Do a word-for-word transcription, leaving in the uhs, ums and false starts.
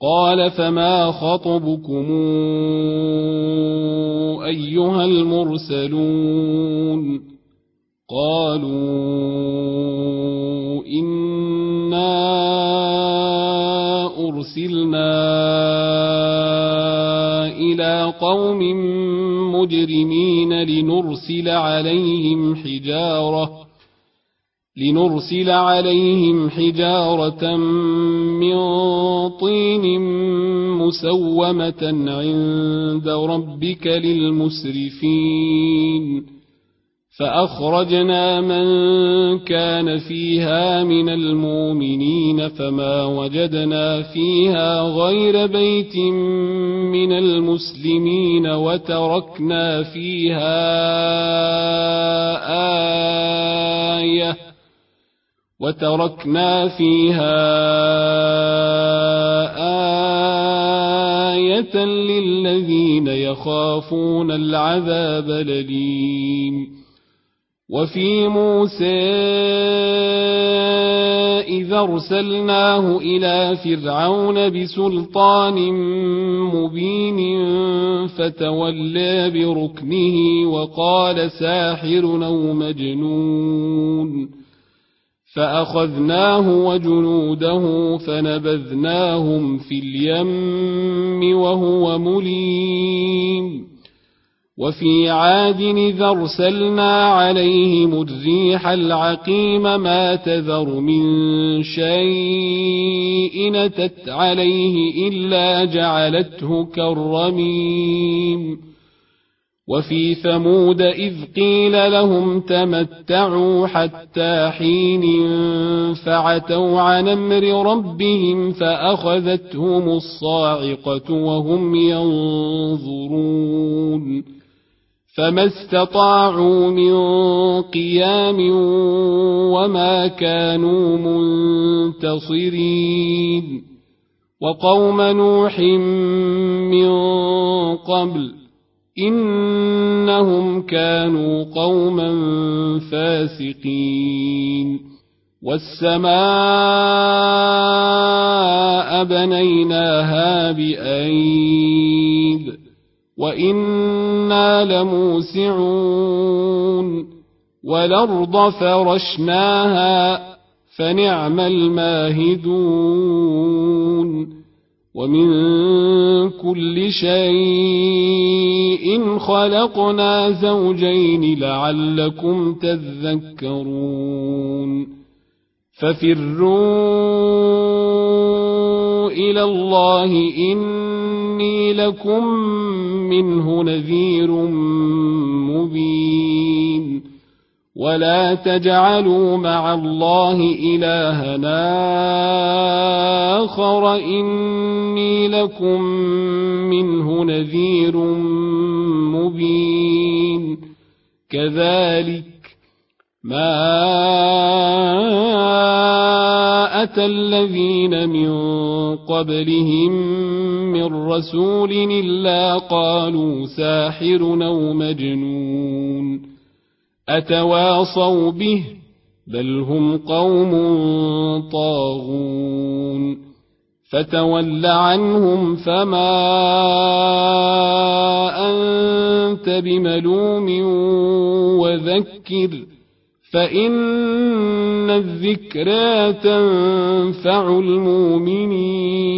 قال فما خطبكم أيها المرسلون قالوا إنا أرسلنا إلى قوم مجرمين لنرسل عليهم حجارة لنرسل عليهم حجارة من طين مسومة عند ربك للمسرفين فأخرجنا من كان فيها من المؤمنين فما وجدنا فيها غير بيت من المسلمين وتركنا فيها آية وتركنا فيها آية للذين يخافون العذاب الأليم وفي موسى إذا أرسلناه إلى فرعون بسلطان مبين فتولى بركنه وقال ساحر أو مجنون فأخذناه وجنوده فنبذناهم في اليم وهو مليم وفي عاد إذا أرسلنا عليهم الريح العقيم ما تذر من شيء أتت عليه إلا جعلته كالرميم وفي ثمود إذ قيل لهم تمتعوا حتى حين فعتوا عن أمر ربهم فأخذتهم الصاعقة وهم ينظرون فما استطاعوا من قيام وما كانوا منتصرين وقوم نوح من قبل إنهم كانوا قوما فاسقين والسماء بنيناها بأيد وإنا لموسعون والأرض فرشناها فنعم الماهدون ومن كل شيء خلقنا زوجين لعلكم تذكرون ففروا إلى الله إني لكم منه نذير مبين ولا تجعلوا مع الله إلهنا آخر إني لكم منه نذير مبين كذلك ما أتى الذين من قبلهم من رسول إلا قالوا ساحر أو مجنون أتواصوا به بل هم قوم طاغون فتول عنهم فما أنت بملوم وذكر فإن الذكرى تنفع المؤمنين